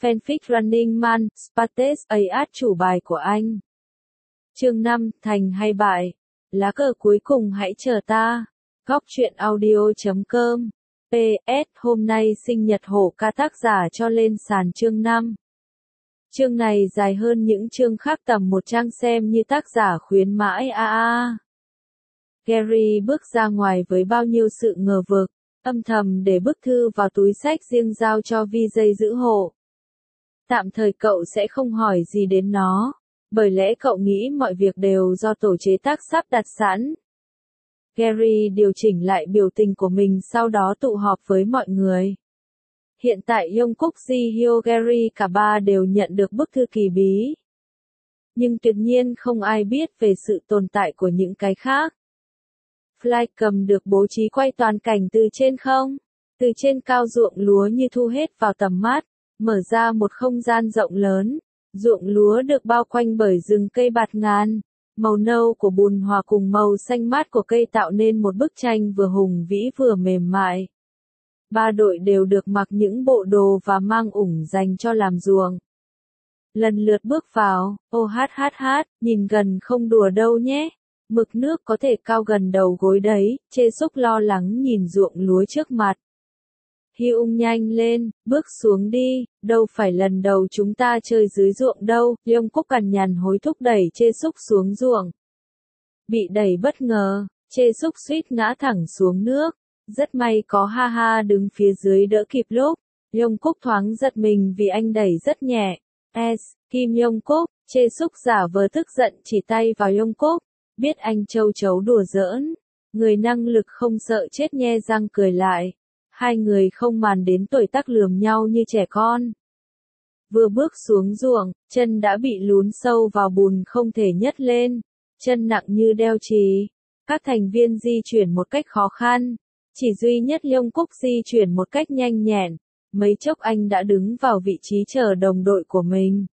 Fanfic Running Man, Spartes AS chủ bài của anh. Chương 5, thành hay bại? Lá cờ cuối cùng hãy chờ ta. Góc truyện audio.com. PS, hôm nay sinh nhật hổ ca tác giả cho lên sàn chương 5. Chương này dài hơn những chương khác tầm một trang xem như tác giả khuyến mãi Gary bước ra ngoài với bao nhiêu sự ngờ vực, âm thầm để bức thư vào túi xách riêng giao cho VJ giữ hộ. Tạm thời cậu sẽ không hỏi gì đến nó, bởi lẽ cậu nghĩ mọi việc đều do tổ chế tác sắp đặt sẵn. Gary điều chỉnh lại biểu tình của mình sau đó tụ họp với mọi người. Hiện tại Yongkook, Ji-hyo, Gary cả ba đều nhận được bức thư kỳ bí. Nhưng tuyệt nhiên không ai biết về sự tồn tại của những cái khác. Fly cầm được bố trí quay toàn cảnh từ trên không. Từ trên cao ruộng lúa như thu hết vào tầm mắt, mở ra một không gian rộng lớn. Ruộng lúa được bao quanh bởi rừng cây bạt ngàn. Màu nâu của bùn hòa cùng màu xanh mát của cây tạo nên một bức tranh vừa hùng vĩ vừa mềm mại. Ba đội đều được mặc những bộ đồ và mang ủng dành cho làm ruộng. Lần lượt bước vào, nhìn gần không đùa đâu nhé. Mực nước có thể cao gần đầu gối đấy, Chê Súc lo lắng nhìn ruộng lúa trước mặt. Hyung nhanh lên, bước xuống đi, đâu phải lần đầu chúng ta chơi dưới ruộng đâu, Yongkook cằn nhằn hối thúc đẩy Chê Súc xuống ruộng. Bị đẩy bất ngờ, Chê Súc suýt ngã thẳng xuống nước, rất may có Ha đứng phía dưới đỡ kịp lúc, Yongkook thoáng giật mình vì anh đẩy rất nhẹ. Kim Yongkook, Chê Súc giả vờ tức giận chỉ tay vào Yongkook, biết anh châu chấu đùa giỡn, người năng lực không sợ chết nhe răng cười lại. Hai người không màng đến tuổi tác lườm nhau như trẻ con. Vừa bước xuống ruộng, chân đã bị lún sâu vào bùn không thể nhấc lên, chân nặng như đeo chì. Các thành viên di chuyển một cách khó khăn, chỉ duy nhất Yongkook di chuyển một cách nhanh nhẹn. Mấy chốc anh đã đứng vào vị trí chờ đồng đội của mình.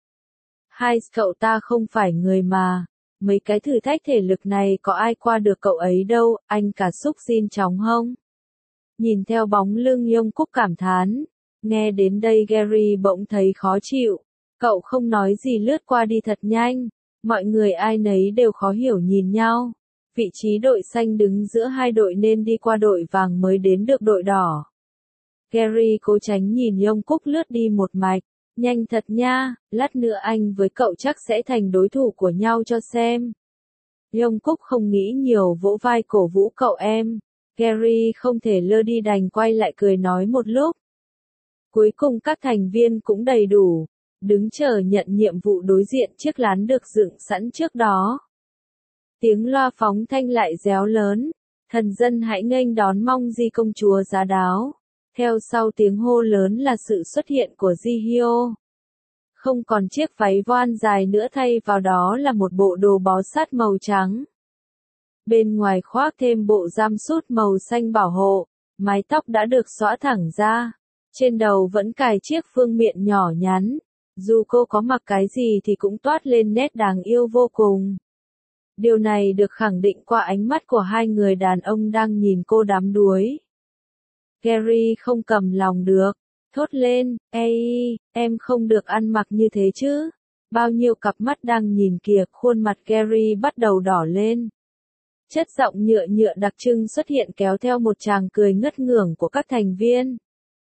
Cậu ta không phải người mà. Mấy cái thử thách thể lực này có ai qua được cậu ấy đâu, anh cả xúc xin chóng hông. Nhìn theo bóng lưng Yongkook cảm thán. Nghe đến đây Gary bỗng thấy khó chịu. Cậu không nói gì lướt qua đi thật nhanh. Mọi người ai nấy đều khó hiểu nhìn nhau. Vị trí đội xanh đứng giữa hai đội nên đi qua đội vàng mới đến được đội đỏ. Gary cố tránh nhìn Yongkook lướt đi một mạch. Nhanh thật nha, lát nữa anh với cậu chắc sẽ thành đối thủ của nhau cho xem. Yongkook không nghĩ nhiều vỗ vai cổ vũ cậu em. Gary không thể lơ đi đành quay lại cười nói một lúc. Cuối cùng các thành viên cũng đầy đủ, đứng chờ nhận nhiệm vụ đối diện chiếc lán được dựng sẵn trước đó. Tiếng loa phóng thanh lại réo lớn, thần dân hãy nghênh đón mong Di công chúa giá đáo. Theo sau tiếng hô lớn là sự xuất hiện của Ji-hyo. Không còn chiếc váy voan dài nữa thay vào đó là một bộ đồ bó sát màu trắng. Bên ngoài khoác thêm bộ giam sút màu xanh bảo hộ, mái tóc đã được xõa thẳng ra. Trên đầu vẫn cài chiếc phương miện nhỏ nhắn. Dù cô có mặc cái gì thì cũng toát lên nét đáng yêu vô cùng. Điều này được khẳng định qua ánh mắt của hai người đàn ông đang nhìn cô đắm đuối. Gary không cầm lòng được, thốt lên, ê, em không được ăn mặc như thế chứ. Bao nhiêu cặp mắt đang nhìn kìa, khuôn mặt Gary bắt đầu đỏ lên. Chất giọng nhựa đặc trưng xuất hiện kéo theo một tràng cười ngất ngưởng của các thành viên.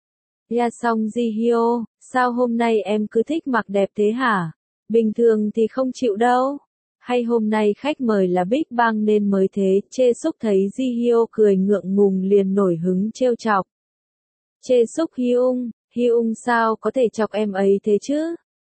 Song Ji-hyo, sao hôm nay em cứ thích mặc đẹp thế hả? Bình thường thì không chịu đâu. Hay hôm nay khách mời là Big Bang nên mới thế, Chê Súc thấy Ji-hyo cười ngượng ngùng liền nổi hứng trêu chọc. Chê Súc Hyung sao có thể chọc em ấy thế chứ?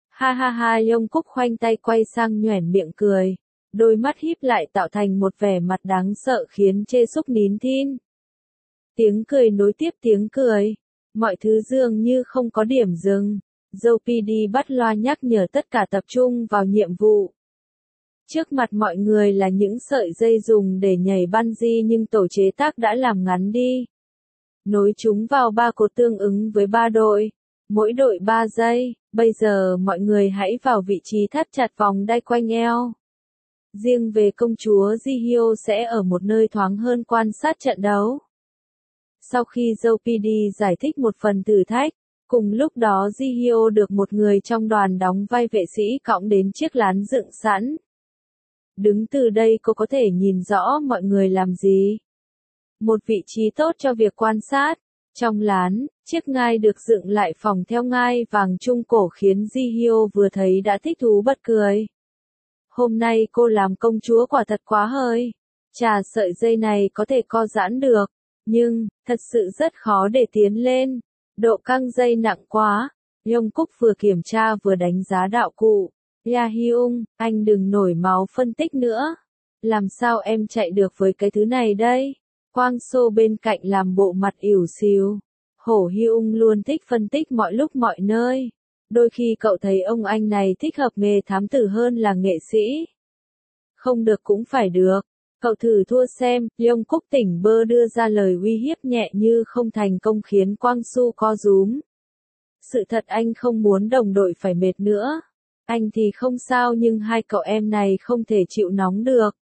Yongkook khoanh tay quay sang nhoẻn miệng cười. Đôi mắt híp lại tạo thành một vẻ mặt đáng sợ khiến Chê Súc nín thinh. Tiếng cười nối tiếp tiếng cười. Mọi thứ dường như không có điểm dừng. Joe PD bắt loa nhắc nhở tất cả tập trung vào nhiệm vụ. Trước mặt mọi người là những sợi dây dùng để nhảy bungee nhưng tổ chế tác đã làm ngắn đi. Nối chúng vào 3 cột tương ứng với 3 đội. Mỗi đội 3 giây. Bây giờ mọi người hãy vào vị trí thắt chặt vòng đai quanh eo. Riêng về công chúa Ji-hyo sẽ ở một nơi thoáng hơn quan sát trận đấu. Sau khi Joe PD giải thích một phần thử thách, Cùng lúc đó Ji Hyo được một người trong đoàn đóng vai vệ sĩ cõng đến chiếc lán dựng sẵn. Đứng từ đây cô có thể nhìn rõ mọi người làm gì. Một vị trí tốt cho việc quan sát. Trong lán, chiếc ngai được dựng lại phỏng theo ngai vàng trung cổ khiến Ji Hyo vừa thấy đã thích thú bật cười. Hôm nay cô làm công chúa quả thật quá hơi. Chà, sợi dây này có thể co giãn được, nhưng, thật sự rất khó để tiến lên. Độ căng dây nặng quá. Yongkook vừa kiểm tra vừa đánh giá đạo cụ. Ya Hyung, anh đừng nổi máu phân tích nữa. Làm sao em chạy được với cái thứ này đây? Kwang So bên cạnh làm bộ mặt ỉu xìu. Hổ Hyung luôn thích phân tích mọi lúc mọi nơi. Đôi khi cậu thấy ông anh này thích hợp nghề thám tử hơn là nghệ sĩ. Không được cũng phải được. Cậu thử thua xem. Yongkook tỉnh bơ đưa ra lời uy hiếp nhẹ như không thành công khiến Kwang Su co rúm. Sự thật anh không muốn đồng đội phải mệt nữa. Anh thì không sao nhưng hai cậu em này không thể chịu nóng được.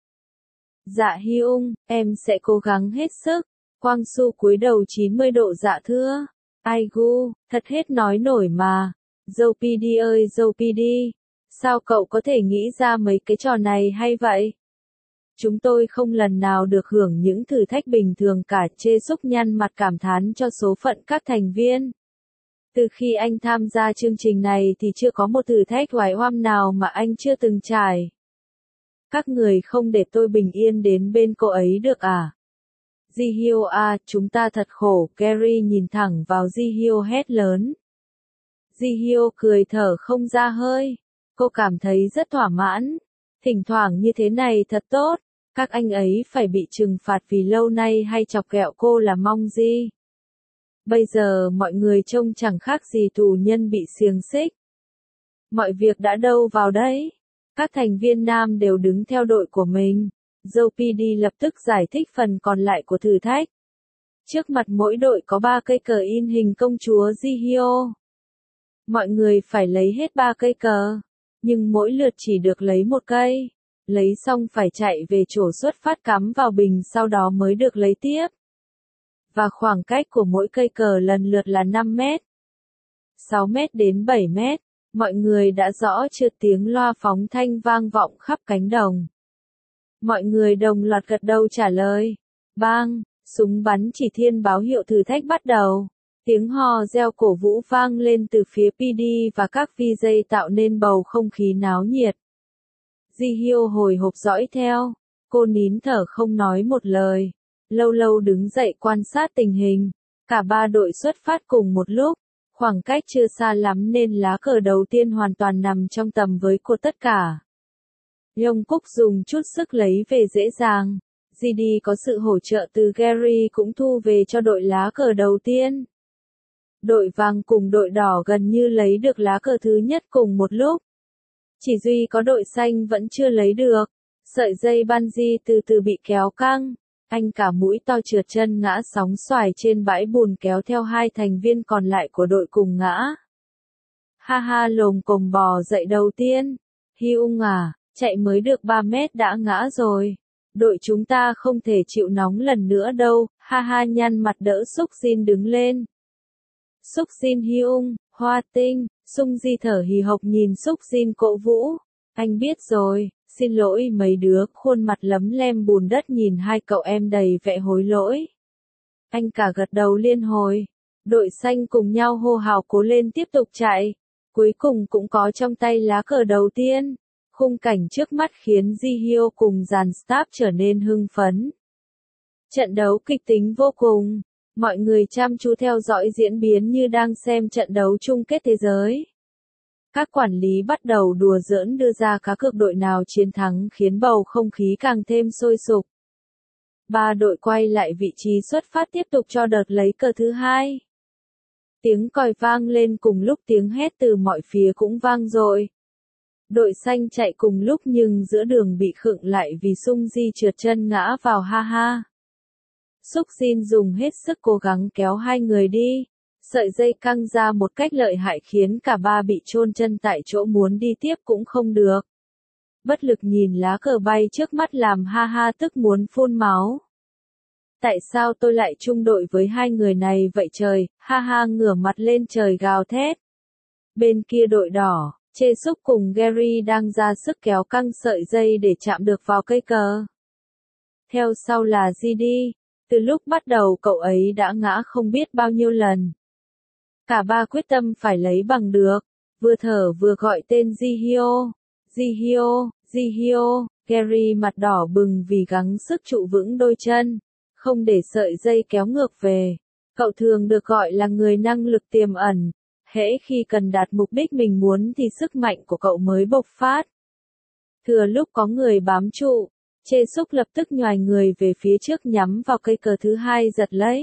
Dạ Hyung, em sẽ cố gắng hết sức. Kwang Su cúi đầu 90 độ dạ thưa. Ai gu, thật hết nói nổi mà. Dâu PD ơi dâu PD. Sao cậu có thể nghĩ ra mấy cái trò này hay vậy? Chúng tôi không lần nào được hưởng những thử thách bình thường cả, chê xúc nhăn mặt cảm thán cho số phận các thành viên. Từ khi anh tham gia chương trình này thì chưa có một thử thách oái oăm nào mà anh chưa từng trải. Các người không để tôi bình yên đến bên cô ấy được à? Ji Hyo à, chúng ta thật khổ, Gary nhìn thẳng vào Ji Hyo hét lớn. Ji Hyo cười thở không ra hơi. Cô cảm thấy rất thỏa mãn. Thỉnh thoảng như thế này thật tốt. Các anh ấy phải bị trừng phạt vì lâu nay hay chọc ghẹo cô là mong gì. Bây giờ mọi người trông chẳng khác gì tù nhân bị xiềng xích. Mọi việc đã đâu vào đấy. Các thành viên nam đều đứng theo đội của mình. Joe PD lập tức giải thích phần còn lại của thử thách. Trước mặt mỗi đội có 3 cây cờ in hình công chúa Ji Hyo. Mọi người phải lấy hết 3 cây cờ. Nhưng mỗi lượt chỉ được lấy 1 cây. Lấy xong phải chạy về chỗ xuất phát cắm vào bình sau đó mới được lấy tiếp. Và khoảng cách của mỗi cây cờ lần lượt là 5 mét, 6 mét đến 7 mét. Mọi người đã rõ chưa, tiếng loa phóng thanh vang vọng khắp cánh đồng. Mọi người đồng loạt gật đầu trả lời. Bang, súng bắn chỉ thiên báo hiệu thử thách bắt đầu. Tiếng hò reo cổ vũ vang lên từ phía PD và các VJ tạo nên bầu không khí náo nhiệt. Ji Hyo hồi hộp dõi theo. Cô nín thở không nói một lời. Lâu lâu đứng dậy quan sát tình hình. Cả 3 đội xuất phát cùng một lúc. Khoảng cách chưa xa lắm nên lá cờ đầu tiên hoàn toàn nằm trong tầm với của tất cả. Yongkook dùng chút sức lấy về dễ dàng. GD có sự hỗ trợ từ Gary cũng thu về cho đội lá cờ đầu tiên. Đội vàng cùng đội đỏ gần như lấy được lá cờ thứ nhất cùng một lúc. Chỉ duy có đội xanh vẫn chưa lấy được. Sợi dây bungee từ từ bị kéo căng. Anh cả mũi to trượt chân ngã sóng xoài trên bãi bùn kéo theo 2 thành viên còn lại của đội cùng ngã. Ha ha, lồm cồm bò dậy đầu tiên. Hyung à, chạy mới được 3 mét đã ngã rồi. Đội chúng ta không thể chịu nóng lần nữa đâu. Ha ha, nhăn mặt đỡ Suk Jin đứng lên. Suk Jin Hyung, Hoa Tinh. Sung Di thở hì hộc nhìn Suk Jin cổ vũ. Anh biết rồi. Xin lỗi mấy đứa, khuôn mặt lấm lem bùn đất nhìn hai cậu em đầy vẻ hối lỗi. Anh cả gật đầu liên hồi. Đội xanh cùng nhau hô hào cố lên tiếp tục chạy. Cuối cùng cũng có trong tay lá cờ đầu tiên. Khung cảnh trước mắt khiến Ji Hyo cùng dàn staff trở nên hưng phấn. Trận đấu kịch tính vô cùng. Mọi người chăm chú theo dõi diễn biến như đang xem trận đấu chung kết thế giới. Các quản lý bắt đầu đùa giỡn đưa ra cá cược đội nào chiến thắng khiến bầu không khí càng thêm sôi sục. 3 đội quay lại vị trí xuất phát tiếp tục cho đợt lấy cờ thứ hai. Tiếng còi vang lên cùng lúc tiếng hét từ mọi phía cũng vang dội. Đội xanh chạy cùng lúc nhưng giữa đường bị khựng lại vì Sung Di trượt chân ngã vào ha ha. Suk Jin dùng hết sức cố gắng kéo 2 người đi. Sợi dây căng ra một cách lợi hại khiến cả 3 bị chôn chân tại chỗ, muốn đi tiếp cũng không được. Bất lực nhìn lá cờ bay trước mắt làm ha ha tức muốn phun máu. Tại sao tôi lại chung đội với hai người này vậy trời, ha ha ngửa mặt lên trời gào thét. Bên kia đội đỏ, Chê Súc cùng Gary đang ra sức kéo căng sợi dây để chạm được vào cây cờ. Theo sau là GD, từ lúc bắt đầu cậu ấy đã ngã không biết bao nhiêu lần. Cả ba quyết tâm phải lấy bằng được, vừa thở vừa gọi tên Jihyo, Jihyo, Jihyo, Gary mặt đỏ bừng vì gắng sức trụ vững đôi chân, không để sợi dây kéo ngược về. Cậu thường được gọi là người năng lực tiềm ẩn, hễ khi cần đạt mục đích mình muốn thì sức mạnh của cậu mới bộc phát. Thừa lúc có người bám trụ, Chê Súc lập tức nhoài người về phía trước nhắm vào cây cờ thứ hai giật lấy.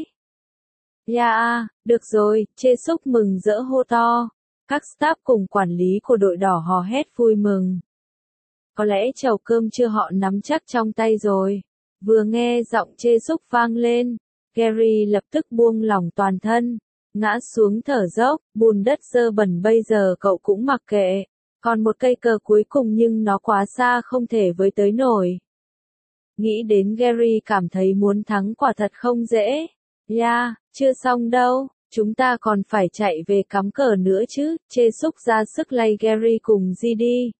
Yeah, được rồi, Chê Súc mừng rỡ hô to. Các staff cùng quản lý của đội đỏ hò hét vui mừng. Có lẽ chầu cơm chưa họ nắm chắc trong tay rồi. Vừa nghe giọng Chê Súc vang lên, Gary lập tức buông lỏng toàn thân, ngã xuống thở dốc, bùn đất dơ bẩn bây giờ cậu cũng mặc kệ. Còn một cây cờ cuối cùng nhưng nó quá xa không thể với tới nổi. Nghĩ đến Gary cảm thấy muốn thắng quả thật không dễ. Yeah, chưa xong đâu, chúng ta còn phải chạy về cắm cờ nữa chứ, Chê Súc ra sức lay Gary cùng GD.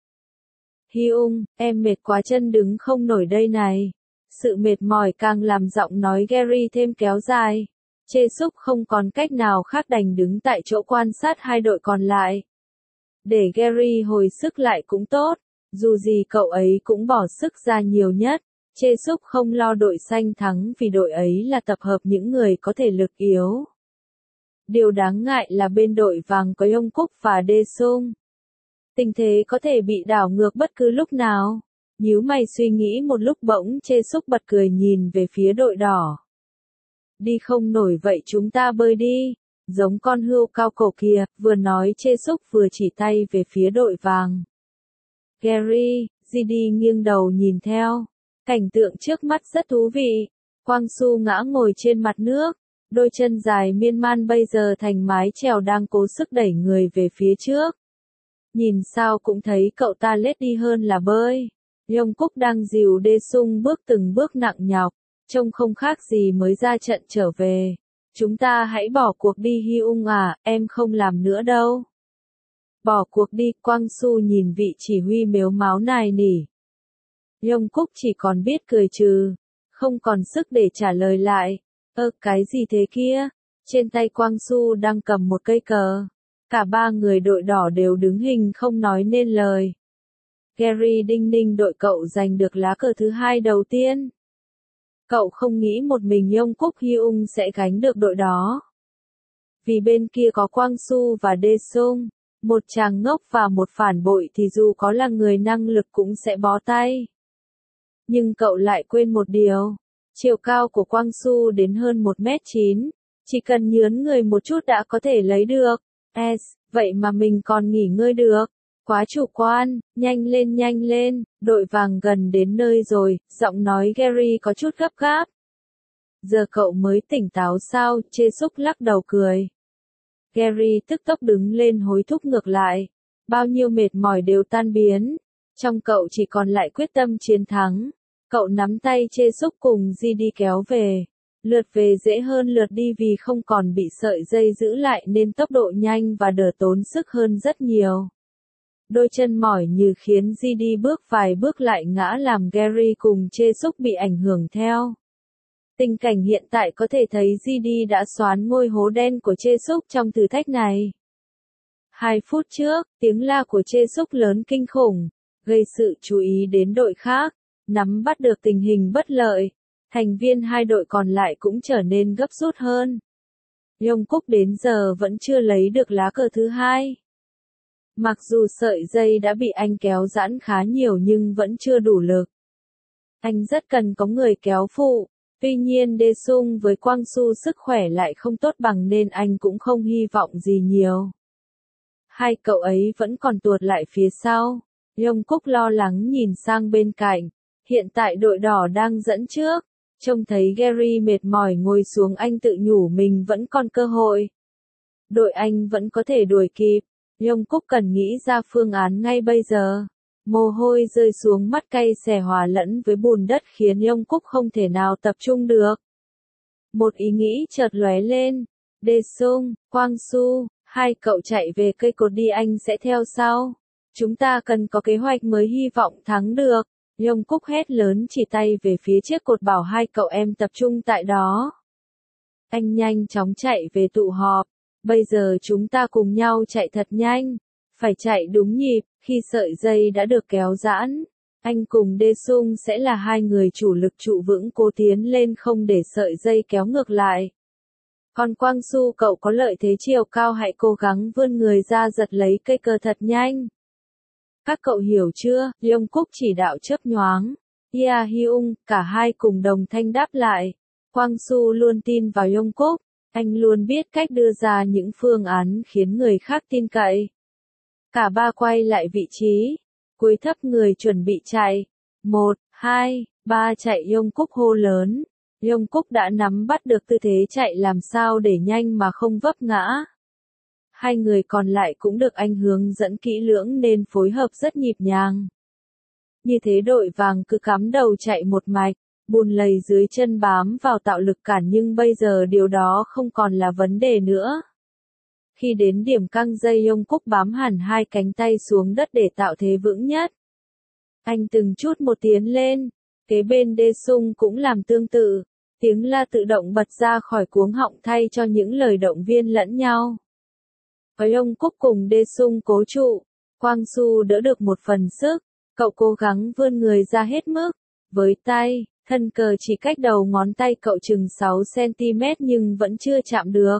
Hyung, em mệt quá chân đứng không nổi đây này. Sự mệt mỏi càng làm giọng nói Gary thêm kéo dài. Chê Súc không còn cách nào khác đành đứng tại chỗ quan sát hai đội còn lại. Để Gary hồi sức lại cũng tốt, dù gì cậu ấy cũng bỏ sức ra nhiều nhất. Chê Súc không lo đội xanh thắng vì đội ấy là tập hợp những người có thể lực yếu. Điều đáng ngại là bên đội vàng có Yongkook và Daesung. Tình thế có thể bị đảo ngược bất cứ lúc nào. Nhíu mày suy nghĩ một lúc bỗng Chê Súc bật cười nhìn về phía đội đỏ. Đi không nổi vậy chúng ta bơi đi, giống con hươu cao cổ kìa, vừa nói Chê Súc vừa chỉ tay về phía đội vàng. Gary, GD nghiêng đầu nhìn theo. Cảnh tượng trước mắt rất thú vị. Quang Su ngã ngồi trên mặt nước, đôi chân dài miên man bây giờ thành mái chèo đang cố sức đẩy người về phía trước. Nhìn sao cũng thấy cậu ta lết đi hơn là bơi. Yongkook đang dìu Daesung bước từng bước nặng nhọc, trông không khác gì mới ra trận trở về. Chúng ta hãy bỏ cuộc đi Hyung à, em không làm nữa đâu. Bỏ cuộc đi, Quang Su nhìn vị chỉ huy mếu máo nài nỉ. Yongkook chỉ còn biết cười trừ, không còn sức để trả lời lại. Cái gì thế kia? Trên tay Quang Su đang cầm một cây cờ. Cả ba người đội đỏ đều đứng hình không nói nên lời. Gary đinh ninh đội cậu giành được lá cờ thứ hai đầu tiên. Cậu không nghĩ một mình Yongkook Hyung sẽ gánh được đội đó. Vì bên kia có Quang Su và Daesung, một chàng ngốc và một phản bội thì dù có là người năng lực cũng sẽ bó tay. Nhưng cậu lại quên một điều. Chiều cao của Quang Su đến hơn 1m9, chỉ cần nhướn người một chút đã có thể lấy được. Vậy mà mình còn nghỉ ngơi được. Quá chủ quan, nhanh lên, đội vàng gần đến nơi rồi, giọng nói Gary có chút gấp gáp. Giờ cậu mới tỉnh táo sao, Chê Súc lắc đầu cười. Gary tức tốc đứng lên hối thúc ngược lại. Bao nhiêu mệt mỏi đều tan biến. Trong cậu chỉ còn lại quyết tâm chiến thắng. Cậu nắm tay Chê Súc cùng GD kéo về. Lượt về dễ hơn lượt đi vì không còn bị sợi dây giữ lại nên tốc độ nhanh và đỡ tốn sức hơn rất nhiều. Đôi chân mỏi như khiến GD bước vài bước lại ngã làm Gary cùng Chê Súc bị ảnh hưởng theo. Tình cảnh hiện tại có thể thấy GD đã xoán ngôi hố đen của Chê Súc trong thử thách này. 2 phút trước, tiếng la của Chê Súc lớn kinh khủng, gây sự chú ý đến đội khác, nắm bắt được tình hình bất lợi. Thành viên hai đội còn lại cũng trở nên gấp rút hơn. Yongkook đến giờ vẫn chưa lấy được lá cờ thứ hai. Mặc dù sợi dây đã bị anh kéo giãn khá nhiều nhưng vẫn chưa đủ lực. Anh rất cần có người kéo phụ. Tuy nhiên Daesung với Quang Su sức khỏe lại không tốt bằng nên anh cũng không hy vọng gì nhiều. Hai cậu ấy vẫn còn tuột lại phía sau. Yongkook lo lắng nhìn sang bên cạnh. Hiện tại đội đỏ đang dẫn trước. Trông thấy Gary mệt mỏi ngồi xuống anh tự nhủ mình vẫn còn cơ hội. Đội anh vẫn có thể đuổi kịp. Yongkook cần nghĩ ra phương án ngay bây giờ. Mồ hôi rơi xuống mắt cay xè hòa lẫn với bùn đất khiến Yongkook không thể nào tập trung được. Một ý nghĩ chợt lóe lên. Daesung, Kwang Soo, hai cậu chạy về cây cột đi, anh sẽ theo sau. Chúng ta cần có kế hoạch mới, hy vọng thắng được. Jungkook hét lớn, chỉ tay về phía chiếc cột, bảo hai cậu em tập trung tại đó. Anh nhanh chóng chạy về tụ họp. Bây giờ chúng ta cùng nhau chạy thật nhanh. Phải chạy đúng nhịp. Khi sợi dây đã được kéo giãn, anh cùng Daesung sẽ là hai người chủ lực trụ vững, cố tiến lên không để sợi dây kéo ngược lại. Còn Kwang Soo, cậu có lợi thế chiều cao, hãy cố gắng vươn người ra giật lấy cây cờ thật nhanh. Các cậu hiểu chưa? Jungkook chỉ đạo chớp nhoáng. Yeah Hyung, cả hai cùng đồng thanh đáp lại. Kwang Soo luôn tin vào Jungkook, anh luôn biết cách đưa ra những phương án khiến người khác tin cậy. Cả ba quay lại vị trí, cúi thấp người chuẩn bị chạy. 1, 2, 3 chạy, Jungkook hô lớn. Jungkook đã nắm bắt được tư thế chạy làm sao để nhanh mà không vấp ngã. Hai người còn lại cũng được anh hướng dẫn kỹ lưỡng nên phối hợp rất nhịp nhàng. Như thế đội vàng cứ cắm đầu chạy một mạch, bùn lầy dưới chân bám vào tạo lực cản, nhưng bây giờ điều đó không còn là vấn đề nữa. Khi đến điểm căng dây, Jungkook bám hẳn hai cánh tay xuống đất để tạo thế vững nhất. Anh từng chút một tiến lên, kế bên Daesung cũng làm tương tự. Tiếng la tự động bật ra khỏi cuống họng thay cho những lời động viên lẫn nhau. Với Jungkook cùng Daesung cố trụ, Kwang Soo đỡ được một phần sức, cậu cố gắng vươn người ra hết mức. Với tay, thân cờ chỉ cách đầu ngón tay cậu chừng 6 cm nhưng vẫn chưa chạm được.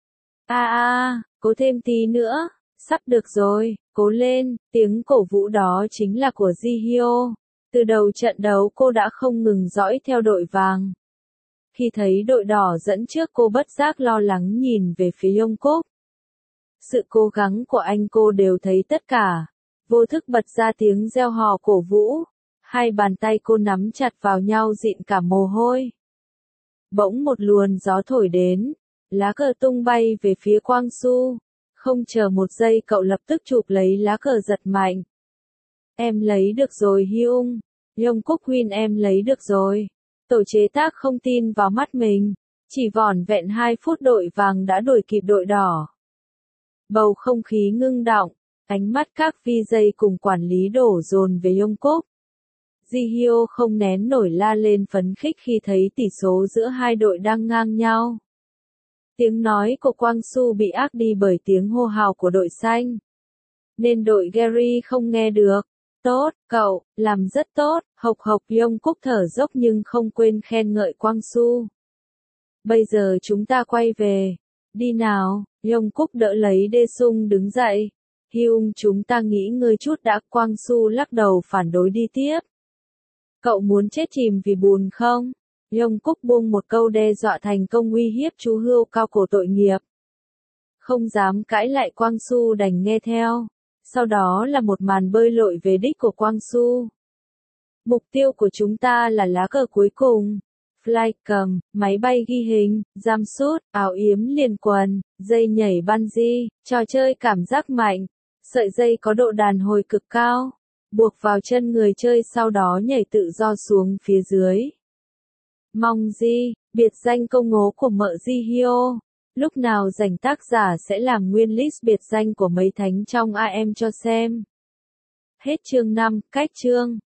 Cố thêm tí nữa, sắp được rồi, cố lên, tiếng cổ vũ đó chính là của Ji Hyo. Từ đầu trận đấu cô đã không ngừng dõi theo đội vàng. Khi thấy đội đỏ dẫn trước, cô bất giác lo lắng nhìn về phía Jungkook. Sự cố gắng của anh cô đều thấy tất cả. Vô thức bật ra tiếng reo hò cổ vũ. Hai bàn tay cô nắm chặt vào nhau dịn cả mồ hôi. Bỗng một luồng gió thổi đến. Lá cờ tung bay về phía Kwang Soo. Không chờ một giây, cậu lập tức chụp lấy lá cờ giật mạnh. Em lấy được rồi Hyung. Jungkook Win, em lấy được rồi. Tổ chế tác không tin vào mắt mình. Chỉ vỏn vẹn 2 phút đội vàng đã đuổi kịp đội đỏ. Bầu không khí ngưng đọng, ánh mắt các VJ cùng quản lý đổ dồn về Jungkook. Ji Hyo không nén nổi la lên phấn khích khi thấy tỷ số giữa hai đội đang ngang nhau. Tiếng nói của Kwang Soo bị át đi bởi tiếng hô hào của đội xanh. Nên đội Gary không nghe được. Tốt, cậu, làm rất tốt, hộc hộc, Jungkook thở dốc nhưng không quên khen ngợi Kwang Soo. Bây giờ chúng ta quay về. Đi nào, Jungkook đỡ lấy Daesung đứng dậy. Hyung, chúng ta nghỉ ngơi chút đã. Kwang Soo lắc đầu phản đối đi tiếp. Cậu muốn chết chìm vì bùn không? Jungkook buông một câu đe dọa thành công uy hiếp chú hươu cao cổ tội nghiệp. Không dám cãi lại, Kwang Soo đành nghe theo. Sau đó là một màn bơi lội về đích của Kwang Soo. Mục tiêu của chúng ta là lá cờ cuối cùng. Flycam, máy bay ghi hình, jumpsuit, áo yếm liền quần, dây nhảy bungee, trò chơi cảm giác mạnh. Sợi dây có độ đàn hồi cực cao. Buộc vào chân người chơi, sau đó nhảy tự do xuống phía dưới. Mongji, biệt danh câu ngố của mợ Ji Hyo. Lúc nào rảnh tác giả sẽ làm nguyên list biệt danh của mấy thánh trong AM cho xem. Hết chương 5, cách chương.